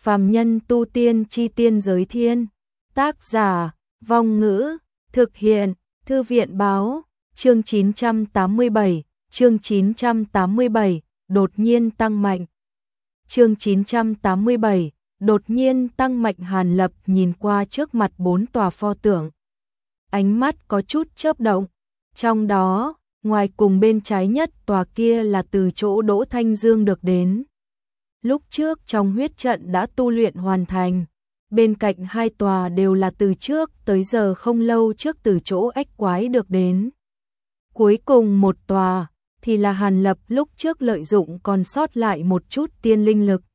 Phàm nhân tu tiên chi tiên giới thiên. Tác giả, Vong Ngữ, thực hiện, Thư viện Báo, chương 987, đột nhiên tăng mạnh. Chương 987, đột nhiên tăng mạnh. Hàn Lập nhìn qua trước mặt 4 tòa pho tượng. Ánh mắt có chút chớp động, trong đó, ngoài cùng bên trái nhất tòa kia là từ chỗ Đỗ Thanh Dương được đến. Lúc trước trong huyết trận đã tu luyện hoàn thành, bên cạnh 2 tòa đều là từ trước tới giờ không lâu trước từ chỗ Ách Quái được đến. Cuối cùng một tòa thì là Hàn Lập lúc trước lợi dụng còn sót lại một chút tiên linh lực.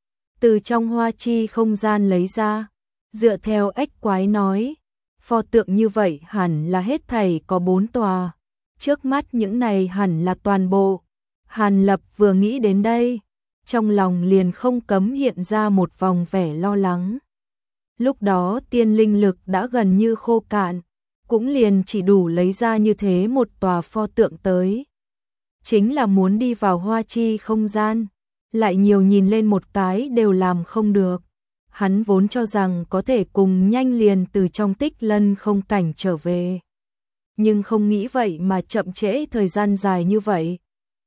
Từ trong hoa chi không gian lấy ra, dựa theo Ách Quái nói, pho tượng như vậy hẳn là hết thảy có 4 tòa. Trước mắt những này hẳn là toàn bộ. Hàn Lập vừa nghĩ đến đây, trong lòng liền không cấm hiện ra một vòng vẻ lo lắng. Lúc đó tiên linh lực đã gần như khô cạn, cũng liền chỉ đủ lấy ra như thế một tòa pho tượng tới. Chính là muốn đi vào hoa chi không gian, lại nhiều nhìn lên một cái đều làm không được. Hắn vốn cho rằng có thể cùng nhanh liền từ trong Tích Lân không cảnh trở về. Nhưng không nghĩ vậy mà chậm trễ thời gian dài như vậy.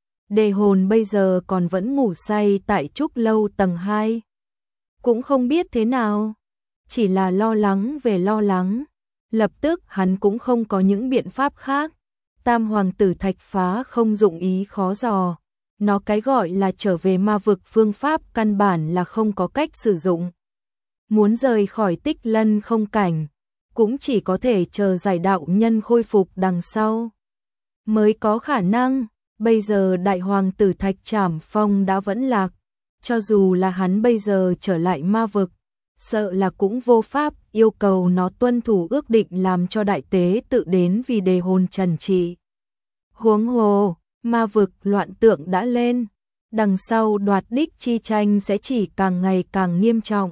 Đề hồn bây giờ còn vẫn ngủ say tại trúc lâu tầng 2. Cũng không biết thế nào, chỉ là lo lắng về lo lắng. Lập tức hắn cũng không có những biện pháp khác. Tam hoàng tử Thạch Phá không dụng ý khó dò. Nó cái gọi là trở về ma vực phương pháp căn bản là không có cách sử dụng. Muốn rời khỏi Tích Lân không cảnh, cũng chỉ có thể chờ giải đạo nhân khôi phục đằng sau mới có khả năng. Bây giờ đại hoàng tử Thạch Trảm Phong đã vẫn lạc, cho dù là hắn bây giờ trở lại ma vực, sợ là cũng vô pháp yêu cầu nó tuân thủ ước định làm cho đại tế tự đến vì đề hồn trần trị. Huống hồ, ma vực loạn tượng đã lên, đằng sau đoạt đích chi tranh sẽ chỉ càng ngày càng nghiêm trọng.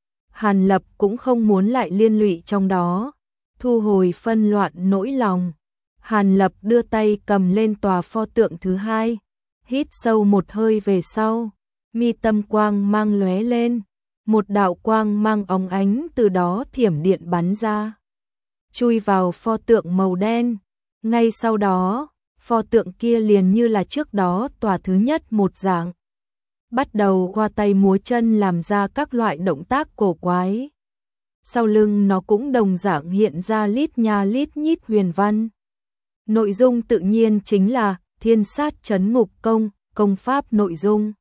Hàn Lập cũng không muốn lại liên lụy trong đó, thu hồi phân loạn nỗi lòng. Hàn Lập đưa tay cầm lên tòa pho tượng thứ 2, hít sâu một hơi về sau, mi tâm quang mang lóe lên, một đạo quang mang óng ánh từ đó thiểm điện bắn ra, chui vào pho tượng màu đen. Ngay sau đó, pho tượng kia liền như là trước đó tòa thứ nhất một dạng, bắt đầu khoa tay múa chân làm ra các loại động tác cổ quái. Sau lưng nó cũng đồng dạng hiện ra lít nha lít nhít huyền văn. Nội dung tự nhiên chính là Thiên Sát Trấn Ngục Công, công pháp nội dung.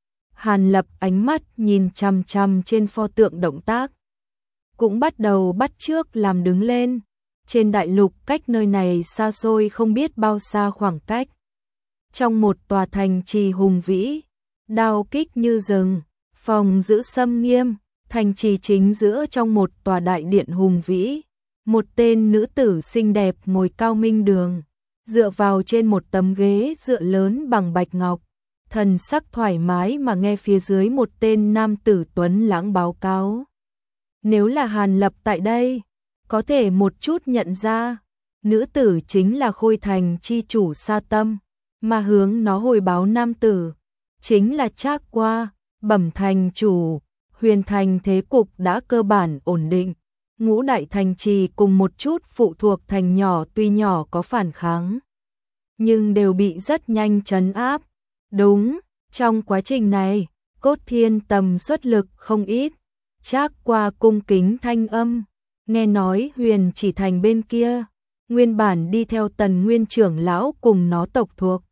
Hàn Lập ánh mắt nhìn chằm chằm trên pho tượng động tác, cũng bắt đầu bắt chước làm đứng lên. Trên đại lục cách nơi này xa xôi không biết bao xa khoảng cách. Trong một tòa thành trì hùng vĩ, đao kích như rừng, phòng giữ xâm nghiêm, thành trì chính giữa trong một tòa đại điện hùng vĩ. Một tên nữ tử xinh đẹp ngồi cao minh đường, dựa vào trên một tấm ghế dựa lớn bằng bạch ngọc, thần sắc thoải mái mà nghe phía dưới một tên nam tử tuấn lãng báo cáo. Nếu là Hàn Lập tại đây, có thể một chút nhận ra, nữ tử chính là Khôi Thành chi chủ Sa Tâm, mà hướng nó hồi báo nam tử chính là Trác Qua, bẩm thành chủ. Huyền thành thế cục đã cơ bản ổn định, ngũ đại thành trì cùng một chút phụ thuộc thành nhỏ tuy nhỏ có phản kháng, nhưng đều bị rất nhanh trấn áp. Đúng, trong quá trình này, Cốt Thiên Tầm xuất lực không ít. Trác Qua cung kính thanh âm, nghe nói Huyền Chỉ Thành bên kia, nguyên bản đi theo Tần Nguyên trưởng lão cùng nó tộc thuộc,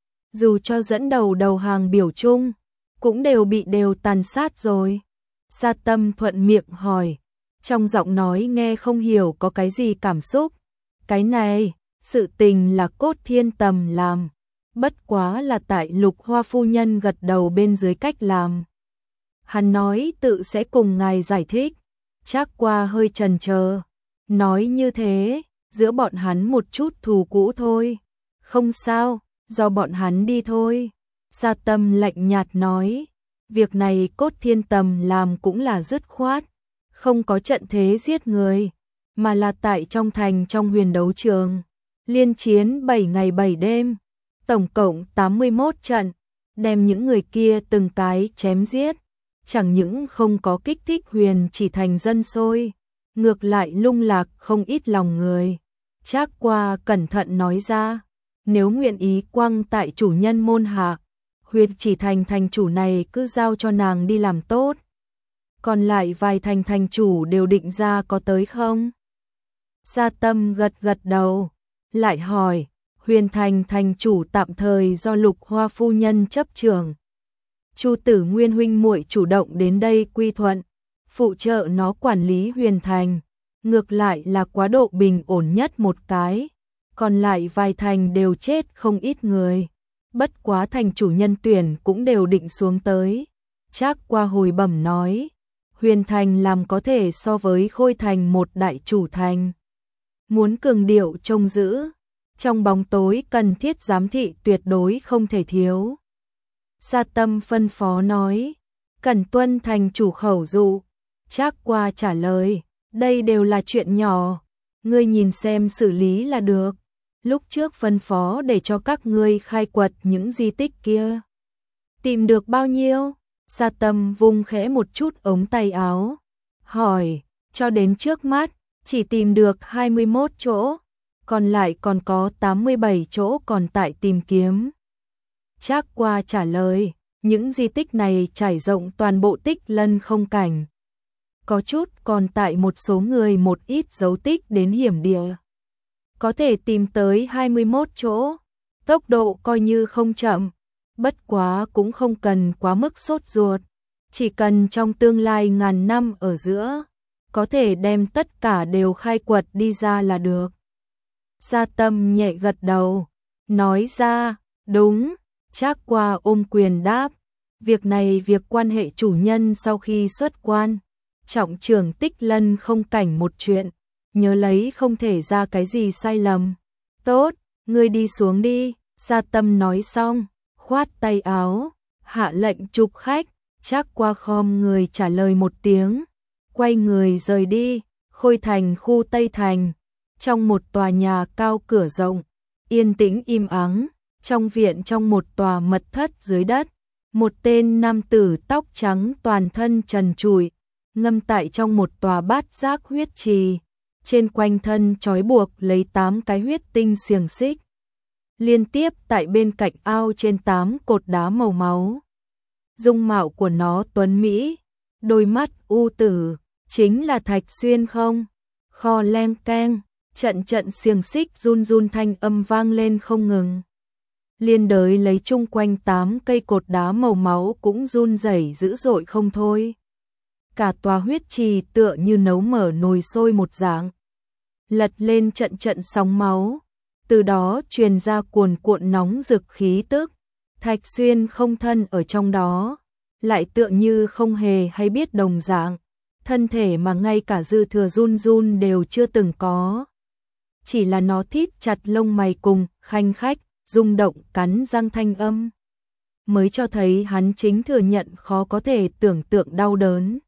dù cho dẫn đầu hàng biểu chung, cũng đều bị tàn sát rồi. Sa Tâm thuận miệng hỏi, trong giọng nói nghe không hiểu có cái gì cảm xúc. Cái này, sự tình là Cốt Thiên Tầm làm, bất quá là tại Lục Hoa phu nhân gật đầu bên dưới cách làm. Hắn nói tự sẽ cùng ngài giải thích. Trác Qua hơi chần chờ, nói như thế, giữa bọn hắn một chút thù cũ thôi. Không sao, do bọn hắn đi thôi. Sa Tâm lạnh nhạt nói, việc này Cốt Thiên Tầm làm cũng là dứt khoát, không có trận thế giết người, mà là tại trong thành trong huyền đấu trường, liên chiến 7 ngày 7 đêm, tổng cộng 81 trận, đem những người kia từng cái chém giết. chẳng những không có kích thích Huyền Chỉ Thành dân sôi, ngược lại lung lạc không ít lòng người. Trác Qua cẩn thận nói ra, nếu nguyện ý quăng tại chủ nhân môn hạ, Huyền Chỉ Thành thành chủ này cứ giao cho nàng đi làm tốt. Còn lại vài thành chủ đều định ra có tới không? Gia Tâm gật gật đầu, lại hỏi, Huyền Thành thành chủ tạm thời do Lục Hoa phu nhân chấp trưởng. Chu Tử Nguyên huynh muội chủ động đến đây quy thuận, phụ trợ nó quản lý Huyền Thành, ngược lại là quá độ bình ổn nhất một cái, còn lại vài thành đều chết không ít người. Bất quá thành chủ nhân tuyển cũng đều định xuống tới. Trác Qua hồi bẩm nói, Huyền Thành làm có thể so với Khôi Thành một đại chủ thành. Muốn cường điệu trông giữ, trong bóng tối cần thiết giám thị tuyệt đối không thể thiếu. Gia Tâm phân phó nói, cần tuân thành chủ khẩu dụ. Trác Qua trả lời, đây đều là chuyện nhỏ, ngươi nhìn xem xử lý là được. Lúc trước phân phó để cho các ngươi khai quật những di tích kia. Tìm được bao nhiêu? Gia Tâm vung khẽ một chút ống tay áo, hỏi, cho đến trước mắt, chỉ tìm được 21 chỗ, còn lại còn có 87 chỗ còn tại tìm kiếm. Trác Qua trả lời, những di tích này trải rộng toàn bộ Tích Lân không cảnh. Có chút còn tại một số người một ít dấu tích đến hiểm địa. Có thể tìm tới 21 chỗ, tốc độ coi như không chậm, bất quá cũng không cần quá mức sốt ruột, chỉ cần trong tương lai ngàn năm ở giữa, có thể đem tất cả đều khai quật đi ra là được. Gia Tâm nhẹ gật đầu, nói ra, đúng. Trác Qua ôm quyền đáp, việc này việc quan hệ chủ nhân sau khi xuất quan, trọng trưởng Tích Lân không cảnh một chuyện, nhớ lấy không thể ra cái gì sai lầm. Tốt, ngươi đi xuống đi. Gia Tâm nói xong, khoát tay áo, hạ lệnh chụp khách. Trác Qua khom người trả lời một tiếng, quay người rời đi. Khôi Thành khu Tây Thành, trong một tòa nhà cao cửa rộng, yên tĩnh im ắng. Trong viện trong một tòa mật thất dưới đất, một tên nam tử tóc trắng toàn thân trần trụi, ngâm tại trong một tòa bát giác huyết trì, trên quanh thân trói buộc lấy 8 cái huyết tinh xiềng xích. Liên tiếp tại bên cạnh ao trên 8 cột đá màu máu. Dung mạo của nó tuấn mỹ, đôi mắt u tử, chính là Thạch Xuyên không? Kho leng keng, trận xiềng xích run run thanh âm vang lên không ngừng. Liên đới lấy chung quanh 8 cây cột đá màu máu cũng run rẩy dữ dội không thôi. Cả tòa huyết trì tựa như nấu mở nồi sôi một dạng. Lật lên trận sóng máu, từ đó truyền ra cuồn cuộn nóng rực khí tức. Thạch Xuyên không thân ở trong đó, lại tựa như không hề hay biết đồng dạng. Thân thể mà ngay cả dư thừa run run đều chưa từng có. Chỉ là nó thít chặt lông mày cùng, khanh khách, rung động cắn răng thanh âm, mới cho thấy hắn chính thừa nhận khó có thể tưởng tượng đau đớn.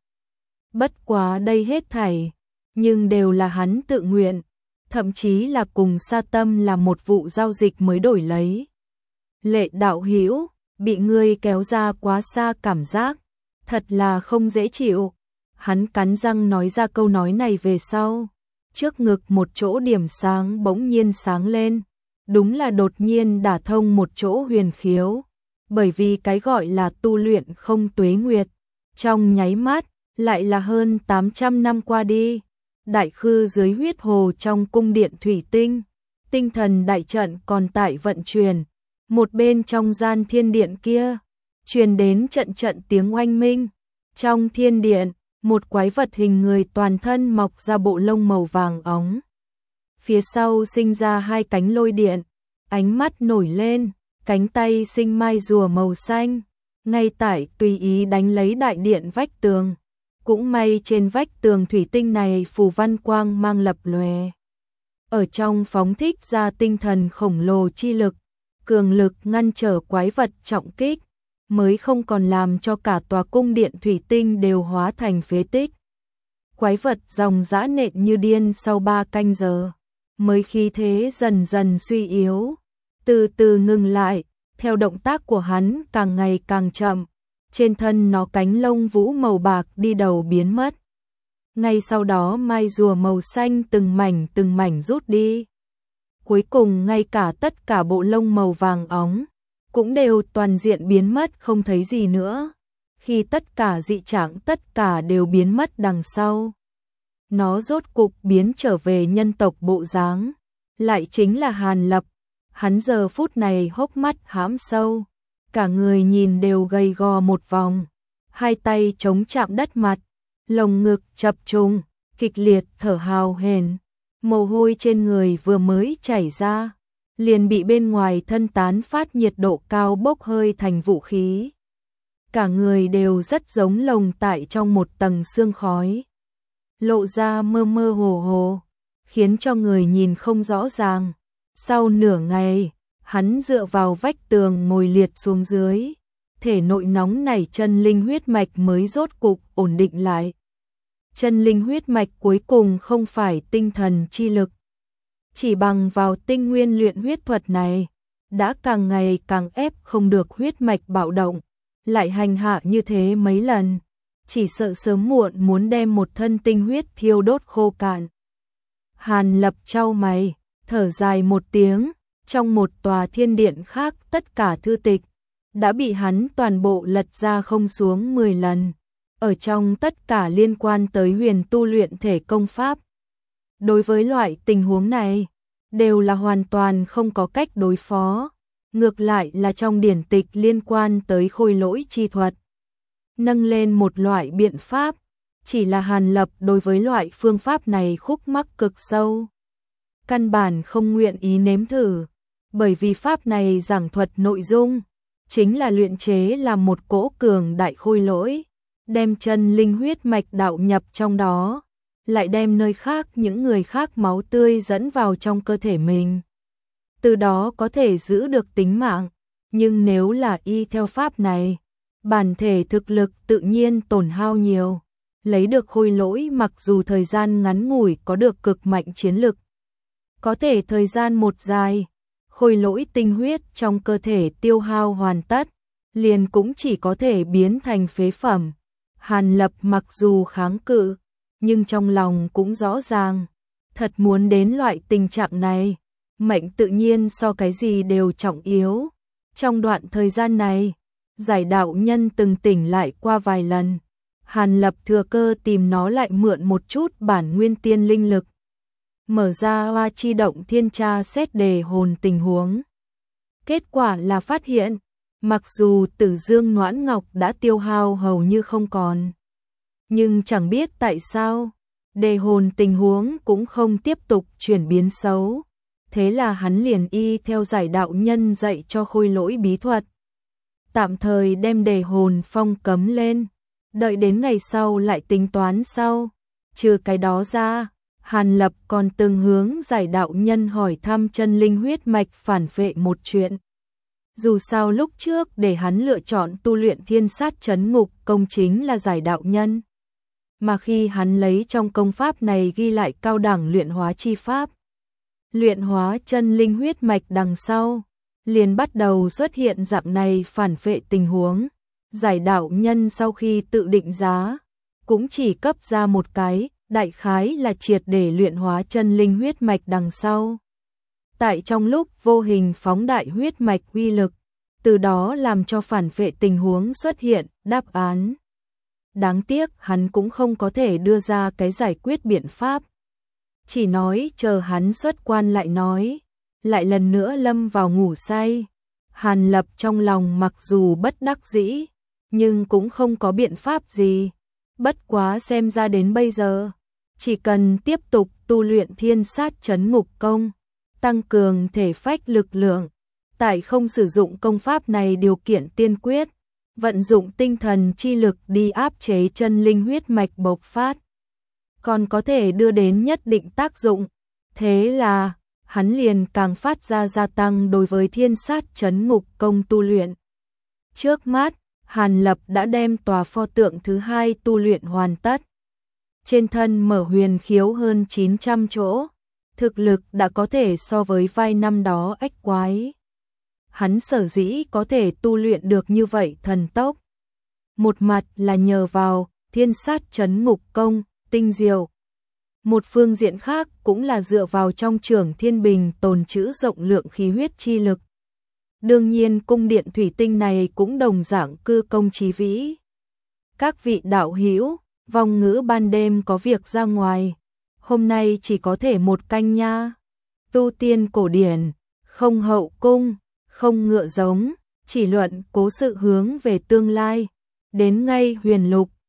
Bất quá đây hết thảy, nhưng đều là hắn tự nguyện, thậm chí là cùng Sa Tâm là một vụ giao dịch mới đổi lấy. Lệ đạo hữu, bị ngươi kéo ra quá xa cảm giác, thật là không dễ chịu. Hắn cắn răng nói ra câu nói này về sau, trước ngực một chỗ điểm sáng bỗng nhiên sáng lên. Đúng là đột nhiên đả thông một chỗ huyền khiếu, bởi vì cái gọi là tu luyện không tuế nguyệt, trong nháy mắt, lại là hơn 800 năm qua đi. Đại khư dưới huyết hồ trong cung điện thủy tinh, tinh thần đại trận còn tại vận chuyển, một bên trong gian thiên điện kia, truyền đến trận tiếng oanh minh. Trong thiên điện, một quái vật hình người toàn thân mọc ra bộ lông màu vàng óng. Phía sau sinh ra 2 cánh lôi điện, ánh mắt nổi lên, cánh tay sinh mai rùa màu xanh, ngay tại tùy ý đánh lấy đại điện vách tường. Cũng may trên vách tường thủy tinh này phù văn quang mang lập lòe. Ở trong phóng thích ra tinh thần khổng lồ chi lực, cường lực ngăn trở quái vật trọng kích, mới không còn làm cho cả tòa cung điện thủy tinh đều hóa thành phế tích. Quái vật dòng dã nện như điên sau 3 canh giờ, mới khí thế dần dần suy yếu, từ từ ngừng lại, theo động tác của hắn càng ngày càng chậm, trên thân nó cánh lông vũ màu bạc đi đầu biến mất. Ngay sau đó mai rùa màu xanh từng mảnh rút đi. Cuối cùng ngay cả tất cả bộ lông màu vàng óng cũng đều toàn diện biến mất không thấy gì nữa. Khi tất cả dị trạng tất cả đều biến mất đằng sau, nó rốt cục biến trở về nhân tộc bộ dáng, lại chính là Hàn Lập. Hắn giờ phút này hốc mắt hãm sâu, cả người nhìn đều gầy gò một vòng, hai tay chống chạm đất mặt, lồng ngực chập trùng, kịch liệt thở hào hển, mồ hôi trên người vừa mới chảy ra, liền bị bên ngoài thân tán phát nhiệt độ cao bốc hơi thành vũ khí. Cả người đều rất giống lồng tại trong một tầng sương khói, lộ ra mơ mơ hồ hồ, khiến cho người nhìn không rõ ràng. Sau nửa ngày, hắn dựa vào vách tường ngồi liệt xuống dưới, thể nội nóng nảy chân linh huyết mạch mới rốt cục ổn định lại. Chân linh huyết mạch cuối cùng không phải tinh thần chi lực, chỉ bằng vào tinh nguyên luyện huyết thuật này, đã càng ngày càng ép không được huyết mạch bạo động, lại hành hạ như thế mấy lần, chỉ sợ sớm muộn muốn đem một thân tinh huyết thiêu đốt khô cạn. Hàn Lập chau mày, thở dài một tiếng, trong một tòa thiên điện khác tất cả thư tịch đã bị hắn toàn bộ lật ra không xuống 10 lần, ở trong tất cả liên quan tới huyền tu luyện thể công pháp. Đối với loại tình huống này, đều là hoàn toàn không có cách đối phó, ngược lại là trong điển tịch liên quan tới khôi lỗi chi thuật, nâng lên một loại biện pháp, chỉ là Hàn Lập đối với loại phương pháp này khúc mắc cực sâu, căn bản không nguyện ý nếm thử, bởi vì pháp này giảng thuật nội dung chính là luyện chế làm một cỗ cường đại khôi lỗi, đem chân linh huyết mạch đạo nhập trong đó, lại đem nơi khác những người khác máu tươi dẫn vào trong cơ thể mình, từ đó có thể giữ được tính mạng. Nhưng nếu là y theo pháp này, bản thể thực lực tự nhiên tổn hao nhiều, lấy được khôi lỗi mặc dù thời gian ngắn ngủi có được cực mạnh chiến lực, có thể thời gian một dài, khôi lỗi tinh huyết trong cơ thể tiêu hao hoàn tất, liền cũng chỉ có thể biến thành phế phẩm. Hàn Lập mặc dù kháng cự, nhưng trong lòng cũng rõ ràng, thật muốn đến loại tình trạng này, mệnh tự nhiên so cái gì đều trọng yếu. Trong đoạn thời gian này, giải đạo nhân từng tỉnh lại qua vài lần, Hàn Lập thừa cơ tìm nó lại mượn một chút bản nguyên tiên linh lực, mở ra hoa chi động thiên tra xét đề hồn tình huống. Kết quả là phát hiện, mặc dù Tử Dương Noãn Ngọc đã tiêu hao hầu như không còn, nhưng chẳng biết tại sao, đề hồn tình huống cũng không tiếp tục chuyển biến xấu. Thế là hắn liền y theo giải đạo nhân dạy cho khôi lỗi bí thuật, tạm thời đem đề hồn phong cấm lên, đợi đến ngày sau lại tính toán sau. Trừ cái đó ra, Hàn Lập còn từng hướng giải đạo nhân hỏi thăm chân linh huyết mạch phản vệ một chuyện. Dù sao lúc trước để hắn lựa chọn tu luyện thiên sát trấn ngục công chính là giải đạo nhân, mà khi hắn lấy trong công pháp này ghi lại cao đẳng luyện hóa chi pháp, luyện hóa chân linh huyết mạch đằng sau, liền bắt đầu xuất hiện dạng này phản vệ tình huống. Giải đạo nhân sau khi tự định giá, cũng chỉ cấp ra một cái, đại khái là triệt để luyện hóa chân linh huyết mạch đằng sau. Tại trong lúc vô hình phóng đại huyết mạch uy lực, từ đó làm cho phản vệ tình huống xuất hiện đáp án. Đáng tiếc hắn cũng không có thể đưa ra cái giải quyết biện pháp. Chỉ nói chờ hắn xuất quan lại nói, lại lần nữa lâm vào ngủ say. Hàn Lập trong lòng mặc dù bất đắc dĩ, nhưng cũng không có biện pháp gì. Bất quá xem ra đến bây giờ, chỉ cần tiếp tục tu luyện thiên sát trấn ngục công, tăng cường thể phách lực lượng, tại không sử dụng công pháp này điều kiện tiên quyết, vận dụng tinh thần chi lực đi áp chế chân linh huyết mạch bộc phát, còn có thể đưa đến nhất định tác dụng. Thế là, hắn liền càng phát ra gia tăng đối với thiên sát trấn ngục công tu luyện. Trước mắt, Hàn Lập đã đem tòa pho tượng thứ hai tu luyện hoàn tất. Trên thân mở huyền khiếu hơn 900 chỗ, thực lực đã có thể so với vai năm đó ếch quái. Hắn sở dĩ có thể tu luyện được như vậy thần tốc, một mặt là nhờ vào Thiên Sát Trấn Ngục Công, tinh diệu. Một phương diện khác cũng là dựa vào trong Trường Thiên Bình tồn trữ rộng lượng khí huyết chi lực. Đương nhiên cung điện thủy tinh này cũng đồng dạng cư công chí vĩ. Các vị đạo hữu, Vong Ngữ ban đêm có việc ra ngoài, hôm nay chỉ có thể một canh nha. Tu tiên cổ điển, không hậu cung, không ngựa giống, chỉ luận cố sự hướng về tương lai. Đến ngay Huyền Lục,